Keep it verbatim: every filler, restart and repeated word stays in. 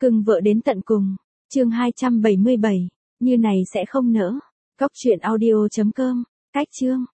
Cưng vợ đến tận cùng. Chương hai trăm bảy mươi bảy. Như này sẽ không nỡ. Cóc truyện audio chấm com. Cách chương.